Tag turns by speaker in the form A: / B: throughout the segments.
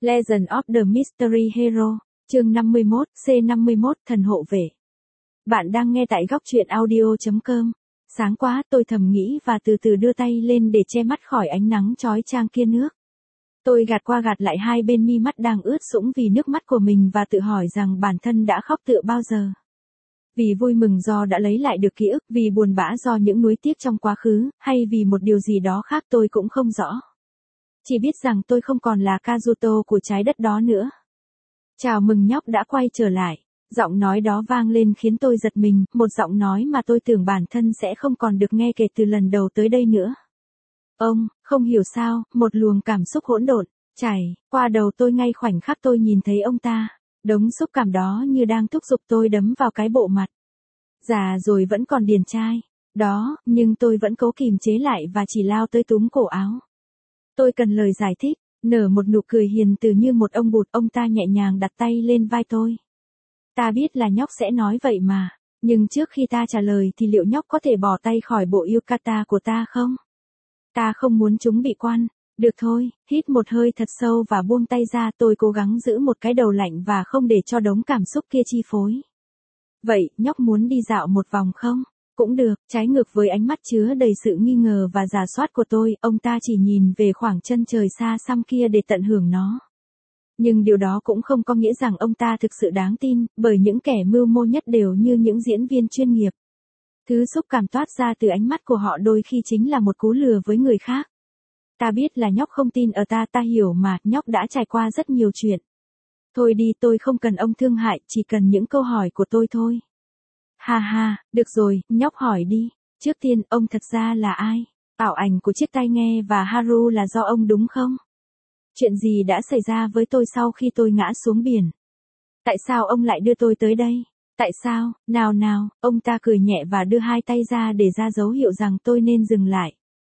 A: Legend of the Mystery Hero, chương 51, C51, thần hộ vệ. Bạn đang nghe tại góc truyện audio.com. Sáng quá, tôi thầm nghĩ và từ từ đưa tay lên để che mắt khỏi ánh nắng chói chang kia nước. Tôi gạt qua gạt lại hai bên mi mắt đang ướt sũng vì nước mắt của mình và tự hỏi rằng bản thân đã khóc tựa bao giờ. Vì vui mừng do đã lấy lại được ký ức, vì buồn bã do những nuối tiếc trong quá khứ, hay vì một điều gì đó khác tôi cũng không rõ. Chỉ biết rằng tôi không còn là Kazuto của trái đất đó nữa. Chào mừng nhóc đã quay trở lại. Giọng nói đó vang lên khiến tôi giật mình, một giọng nói mà tôi tưởng bản thân sẽ không còn được nghe kể từ lần đầu tới đây nữa. Không hiểu sao, một luồng cảm xúc hỗn độn chảy qua đầu tôi ngay khoảnh khắc tôi nhìn thấy ông ta. Đống xúc cảm đó như đang thúc giục tôi đấm vào cái bộ mặt. Già rồi vẫn còn điển trai. Đó, nhưng tôi vẫn cố kìm chế lại và chỉ lao tới túm cổ áo. Tôi cần lời giải thích, nở một nụ cười hiền từ như một ông bụt, ông ta nhẹ nhàng đặt tay lên vai tôi. Ta biết là nhóc sẽ nói vậy mà, nhưng trước khi ta trả lời thì liệu nhóc có thể bỏ tay khỏi bộ yukata của ta không? Ta không muốn chúng bị quan. Được thôi, hít một hơi thật sâu và buông tay ra, tôi cố gắng giữ một cái đầu lạnh và không để cho đống cảm xúc kia chi phối. Vậy, nhóc muốn đi dạo một vòng không? Cũng được, trái ngược với ánh mắt chứa đầy sự nghi ngờ và rà soát của tôi, ông ta chỉ nhìn về khoảng chân trời xa xăm kia để tận hưởng nó. Nhưng điều đó cũng không có nghĩa rằng ông ta thực sự đáng tin, bởi những kẻ mưu mô nhất đều như những diễn viên chuyên nghiệp. Thứ xúc cảm toát ra từ ánh mắt của họ đôi khi chính là một cú lừa với người khác. Ta biết là nhóc không tin ở ta, ta hiểu mà, nhóc đã trải qua rất nhiều chuyện. Thôi đi, tôi không cần ông thương hại, chỉ cần những câu hỏi của tôi thôi. Ha ha, được rồi, nhóc hỏi đi. Trước tiên, ông thật ra là ai? Ảo ảnh của chiếc tai nghe và Haru là do ông đúng không? Chuyện gì đã xảy ra với tôi sau khi tôi ngã xuống biển? Tại sao ông lại đưa tôi tới đây? Tại sao? Nào, ông ta cười nhẹ và đưa hai tay ra để ra dấu hiệu rằng tôi nên dừng lại.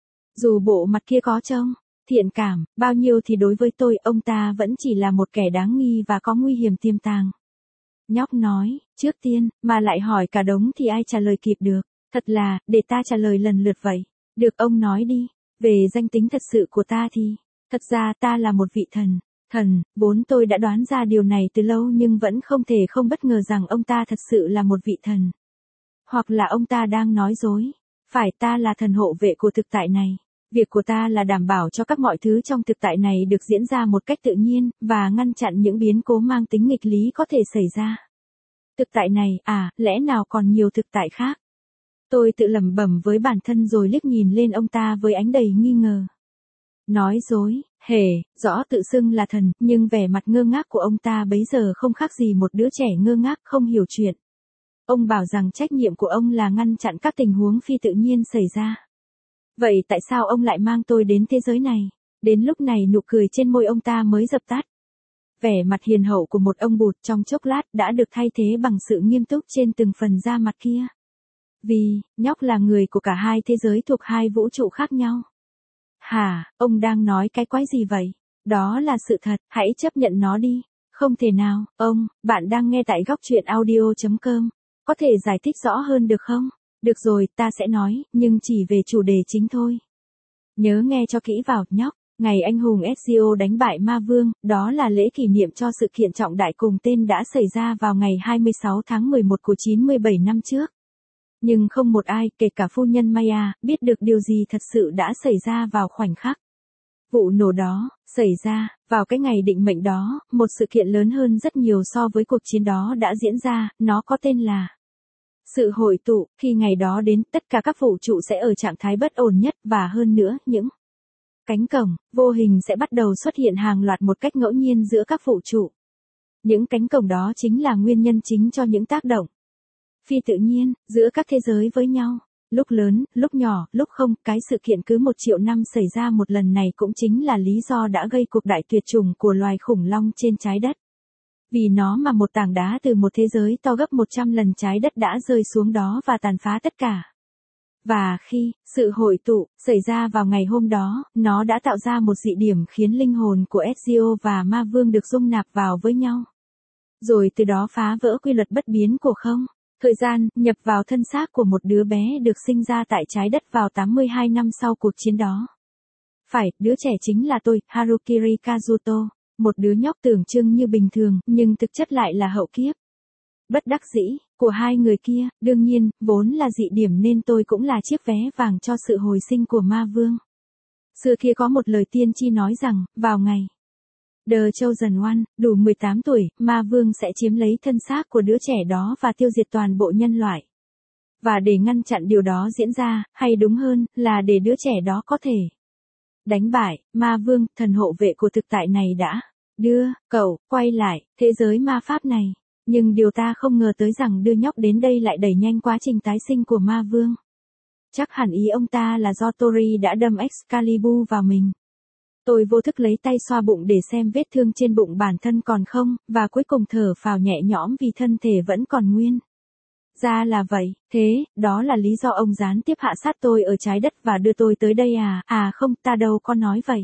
A: Dù bộ mặt kia có trông thiện cảm bao nhiêu thì đối với tôi, ông ta vẫn chỉ là một kẻ đáng nghi và có nguy hiểm tiềm tàng. Nhóc nói, trước tiên, mà lại hỏi cả đống thì ai trả lời kịp được. Thật là, để ta trả lời lần lượt vậy. Được, ông nói đi. Về danh tính thật sự của ta thì, thật ra ta là một vị thần. Vốn tôi đã đoán ra điều này từ lâu nhưng vẫn không thể không bất ngờ rằng ông ta thật sự là một vị thần. Hoặc là ông ta đang nói dối. Phải, ta là thần hộ vệ của thực tại này. Việc của ta là đảm bảo cho các mọi thứ trong thực tại này được diễn ra một cách tự nhiên, và ngăn chặn những biến cố mang tính nghịch lý có thể xảy ra. Thực tại này, lẽ nào còn nhiều thực tại khác? Tôi tự lẩm bẩm với bản thân rồi liếc nhìn lên ông ta với ánh đầy nghi ngờ. Nói dối, rõ tự xưng là thần, nhưng vẻ mặt ngơ ngác của ông ta bấy giờ không khác gì một đứa trẻ ngơ ngác không hiểu chuyện. Ông bảo rằng trách nhiệm của ông là ngăn chặn các tình huống phi tự nhiên xảy ra. Vậy tại sao ông lại mang tôi đến thế giới này? Đến lúc này nụ cười trên môi ông ta mới dập tắt. Vẻ mặt hiền hậu của một ông bụt trong chốc lát đã được thay thế bằng sự nghiêm túc trên từng phần da mặt kia. Vì, nhóc là người của cả hai thế giới thuộc hai vũ trụ khác nhau. Hả, ông đang nói cái quái gì vậy? Đó là sự thật, hãy chấp nhận nó đi. Không thể nào, bạn đang nghe tại góc truyện audio.com. Có thể giải thích rõ hơn được không? Được rồi, ta sẽ nói, nhưng chỉ về chủ đề chính thôi. Nhớ nghe cho kỹ vào, nhóc. Ngày anh hùng Ezio đánh bại ma vương, đó là lễ kỷ niệm cho sự kiện trọng đại cùng tên đã xảy ra vào ngày 26 tháng 11 của 97 năm trước. Nhưng không một ai, kể cả phu nhân Maya, biết được điều gì thật sự đã xảy ra vào khoảnh khắc. Vụ nổ đó, xảy ra, vào cái ngày định mệnh đó, một sự kiện lớn hơn rất nhiều so với cuộc chiến đó đã diễn ra, nó có tên là sự hội tụ. Khi ngày đó đến, tất cả các vũ trụ sẽ ở trạng thái bất ổn nhất, và hơn nữa, những cánh cổng vô hình sẽ bắt đầu xuất hiện hàng loạt một cách ngẫu nhiên giữa các vũ trụ. Những cánh cổng đó chính là nguyên nhân chính cho những tác động phi tự nhiên giữa các thế giới với nhau. Lúc lớn, lúc nhỏ, lúc không, cái sự kiện cứ 1 triệu năm xảy ra một lần này cũng chính là lý do đã gây cuộc đại tuyệt chủng của loài khủng long trên trái đất. Vì nó mà một tảng đá từ một thế giới to gấp 100 lần trái đất đã rơi xuống đó và tàn phá tất cả. Và khi sự hội tụ xảy ra vào ngày hôm đó, nó đã tạo ra một dị điểm khiến linh hồn của Ezio và ma vương được dung nạp vào với nhau. Rồi từ đó phá vỡ quy luật bất biến của không thời gian, nhập vào thân xác của một đứa bé được sinh ra tại trái đất vào 82 năm sau cuộc chiến đó. Phải, đứa trẻ chính là tôi, Harukiri Kazuto. một đứa nhóc tưởng chừng như bình thường, nhưng thực chất lại là hậu kiếp. Bất đắc dĩ, của hai người kia, đương nhiên, vốn là dị điểm nên tôi cũng là chiếc vé vàng cho sự hồi sinh của ma vương. Xưa kia có một lời tiên tri nói rằng, vào ngày The Chosen One, đủ 18 tuổi, ma vương sẽ chiếm lấy thân xác của đứa trẻ đó và tiêu diệt toàn bộ nhân loại. Và để ngăn chặn điều đó diễn ra, hay đúng hơn, là để đứa trẻ đó có thể đánh bại, ma vương, thần hộ vệ của thực tại này đã đưa cậu quay lại thế giới ma pháp này. Nhưng điều ta không ngờ tới rằng đưa nhóc đến đây lại đẩy nhanh quá trình tái sinh của ma vương. Chắc hẳn ý ông ta là do Tori đã đâm Excalibur vào mình. Tôi vô thức lấy tay xoa bụng để xem vết thương trên bụng bản thân còn không, và cuối cùng thở phào nhẹ nhõm vì thân thể vẫn còn nguyên. Ra là vậy, thế, đó là lý do ông gián tiếp hạ sát tôi ở trái đất và đưa tôi tới đây à? À không, ta đâu có nói vậy.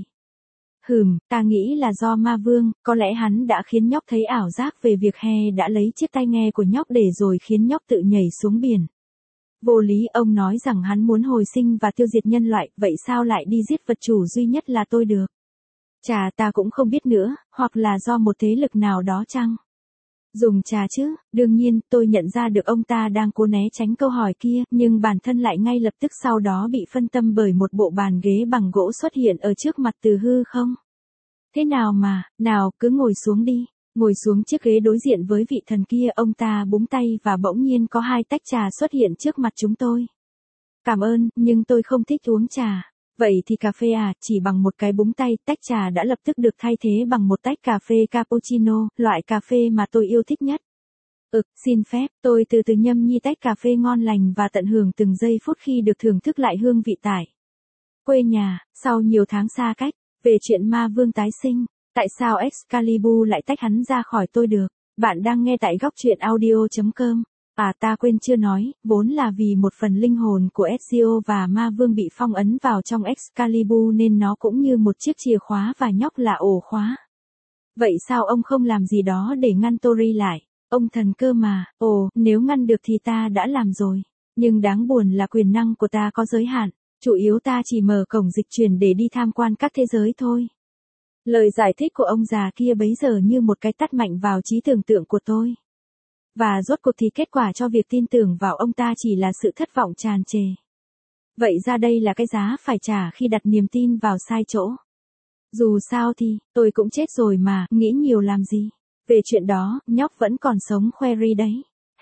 A: Ta nghĩ là do ma vương, có lẽ hắn đã khiến nhóc thấy ảo giác về việc He đã lấy chiếc tai nghe của nhóc để rồi khiến nhóc tự nhảy xuống biển. Vô lý, ông nói rằng hắn muốn hồi sinh và tiêu diệt nhân loại, vậy sao lại đi giết vật chủ duy nhất là tôi được? Chà, ta cũng không biết nữa, hoặc là do một thế lực nào đó chăng? Dùng trà chứ, đương nhiên, tôi nhận ra được ông ta đang cố né tránh câu hỏi kia, nhưng bản thân lại ngay lập tức sau đó bị phân tâm bởi một bộ bàn ghế bằng gỗ xuất hiện ở trước mặt từ hư không. Thế nào mà, nào, cứ ngồi xuống đi. Ngồi xuống chiếc ghế đối diện với vị thần kia, ông ta búng tay và bỗng nhiên có 2 tách trà xuất hiện trước mặt chúng tôi. Cảm ơn, nhưng tôi không thích uống trà. Vậy thì cà phê à, chỉ bằng một cái búng tay, tách trà đã lập tức được thay thế bằng một tách cà phê cappuccino, loại cà phê mà tôi yêu thích nhất. Xin phép, tôi từ từ nhâm nhi tách cà phê ngon lành và tận hưởng từng giây phút khi được thưởng thức lại hương vị tại quê nhà, sau nhiều tháng xa cách. Về chuyện ma vương tái sinh, tại sao Excalibur lại tách hắn ra khỏi tôi được? Bạn đang nghe tại góc truyện audio.com. À, ta quên chưa nói, vốn là vì một phần linh hồn của Ezio và ma vương bị phong ấn vào trong Excalibur nên nó cũng như một chiếc chìa khóa và nhóc là ổ khóa. Vậy sao ông không làm gì đó để ngăn Tori lại? Ông thần cơ mà, nếu ngăn được thì ta đã làm rồi. Nhưng đáng buồn là quyền năng của ta có giới hạn, chủ yếu ta chỉ mở cổng dịch chuyển để đi tham quan các thế giới thôi. Lời giải thích của ông già kia bấy giờ như một cái tát mạnh vào trí tưởng tượng của tôi. Và rốt cuộc thì kết quả cho việc tin tưởng vào ông ta chỉ là sự thất vọng tràn trề. Vậy ra đây là cái giá phải trả khi đặt niềm tin vào sai chỗ. Dù sao thì, tôi cũng chết rồi mà, nghĩ nhiều làm gì. Về chuyện đó, nhóc vẫn còn sống khoe ri đấy.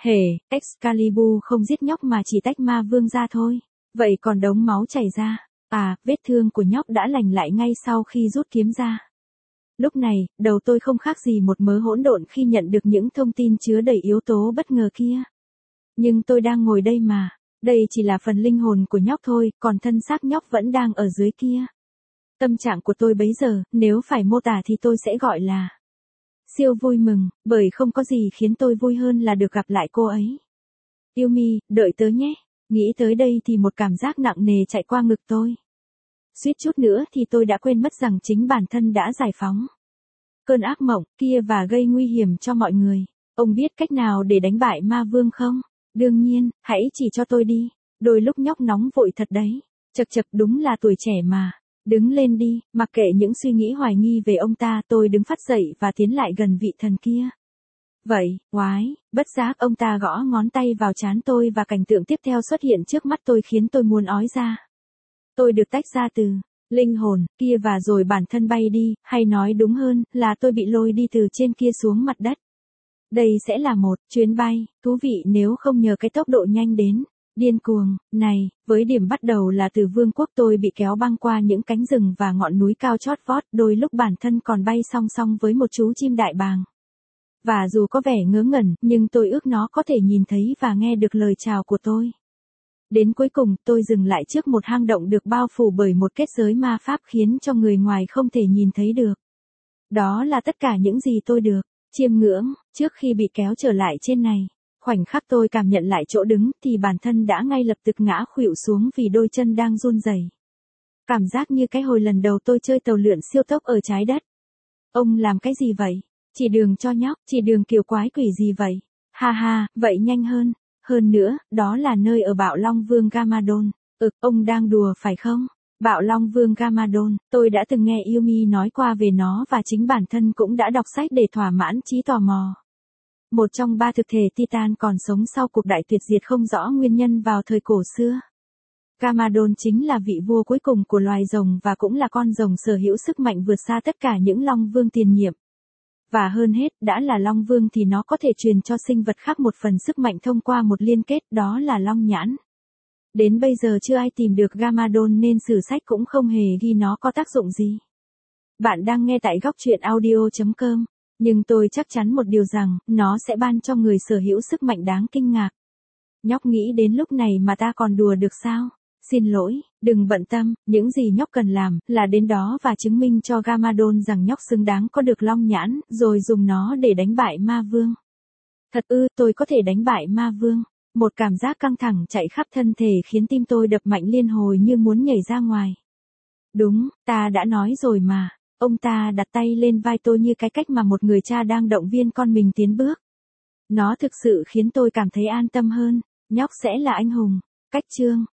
A: Excalibur không giết nhóc mà chỉ tách ma vương ra thôi. Vậy còn đống máu chảy ra. À, vết thương của nhóc đã lành lại ngay sau khi rút kiếm ra. Lúc này, đầu tôi không khác gì một mớ hỗn độn khi nhận được những thông tin chứa đầy yếu tố bất ngờ kia. Nhưng tôi đang ngồi đây mà. Đây chỉ là phần linh hồn của nhóc thôi, còn thân xác nhóc vẫn đang ở dưới kia. Tâm trạng của tôi bấy giờ, nếu phải mô tả thì tôi sẽ gọi là siêu vui mừng, bởi không có gì khiến tôi vui hơn là được gặp lại cô ấy. Yumi, đợi tớ nhé. Nghĩ tới đây thì một cảm giác nặng nề chạy qua ngực tôi. Suýt chút nữa thì tôi đã quên mất rằng chính bản thân đã giải phóng cơn ác mộng kia và gây nguy hiểm cho mọi người. Ông biết cách nào để đánh bại ma vương không? Đương nhiên, hãy chỉ cho tôi đi. Đôi lúc nhóc nóng vội thật đấy. Chật đúng là tuổi trẻ mà. Đứng lên đi, mặc kệ những suy nghĩ hoài nghi về ông ta, tôi đứng phắt dậy và tiến lại gần vị thần kia. Vậy, bất giác ông ta gõ ngón tay vào trán tôi và cảnh tượng tiếp theo xuất hiện trước mắt tôi khiến tôi muốn ói ra. Tôi được tách ra từ linh hồn kia và rồi bản thân bay đi, hay nói đúng hơn là tôi bị lôi đi từ trên kia xuống mặt đất. Đây sẽ là một chuyến bay thú vị nếu không nhờ cái tốc độ nhanh đến điên cuồng này. Với điểm bắt đầu là từ vương quốc, tôi bị kéo băng qua những cánh rừng và ngọn núi cao chót vót, đôi lúc bản thân còn bay song song với một chú chim đại bàng. Và dù có vẻ ngớ ngẩn, nhưng tôi ước nó có thể nhìn thấy và nghe được lời chào của tôi. Đến cuối cùng, tôi dừng lại trước một hang động được bao phủ bởi một kết giới ma pháp khiến cho người ngoài không thể nhìn thấy được. Đó là tất cả những gì tôi được chiêm ngưỡng. Trước khi bị kéo trở lại trên này, khoảnh khắc tôi cảm nhận lại chỗ đứng thì bản thân đã ngay lập tức ngã khuỵu xuống vì đôi chân đang run rẩy. Cảm giác như cái hồi lần đầu tôi chơi tàu lượn siêu tốc ở trái đất. Ông làm cái gì vậy? Chỉ đường cho nhóc, chỉ đường kiểu quái quỷ gì vậy? Ha ha, vậy nhanh hơn. Hơn nữa, đó là nơi ở Bạo Long Vương Gamadon. Ông đang đùa phải không? Bạo Long Vương Gamadon, tôi đã từng nghe Yumi nói qua về nó và chính bản thân cũng đã đọc sách để thỏa mãn trí tò mò. Một trong 3 thực thể Titan còn sống sau cuộc đại tuyệt diệt không rõ nguyên nhân vào thời cổ xưa. Gamadon chính là vị vua cuối cùng của loài rồng và cũng là con rồng sở hữu sức mạnh vượt xa tất cả những Long Vương tiền nhiệm. Và hơn hết, đã là Long Vương thì nó có thể truyền cho sinh vật khác một phần sức mạnh thông qua một liên kết, đó là Long nhãn. Đến bây giờ chưa ai tìm được Gamadon nên sử sách cũng không hề ghi nó có tác dụng gì. Bạn đang nghe tại góc truyện audio.com, nhưng tôi chắc chắn một điều rằng, nó sẽ ban cho người sở hữu sức mạnh đáng kinh ngạc. Nhóc nghĩ đến lúc này mà ta còn đùa được sao? Xin lỗi, đừng bận tâm, những gì nhóc cần làm là đến đó và chứng minh cho Gamadon rằng nhóc xứng đáng có được Long nhãn, rồi dùng nó để đánh bại ma vương. Thật ư, tôi có thể đánh bại ma vương. Một cảm giác căng thẳng chạy khắp thân thể khiến tim tôi đập mạnh liên hồi như muốn nhảy ra ngoài. Đúng, ta đã nói rồi mà. Ông ta đặt tay lên vai tôi như cái cách mà một người cha đang động viên con mình tiến bước. Nó thực sự khiến tôi cảm thấy an tâm hơn. Nhóc sẽ là anh hùng. Cách chương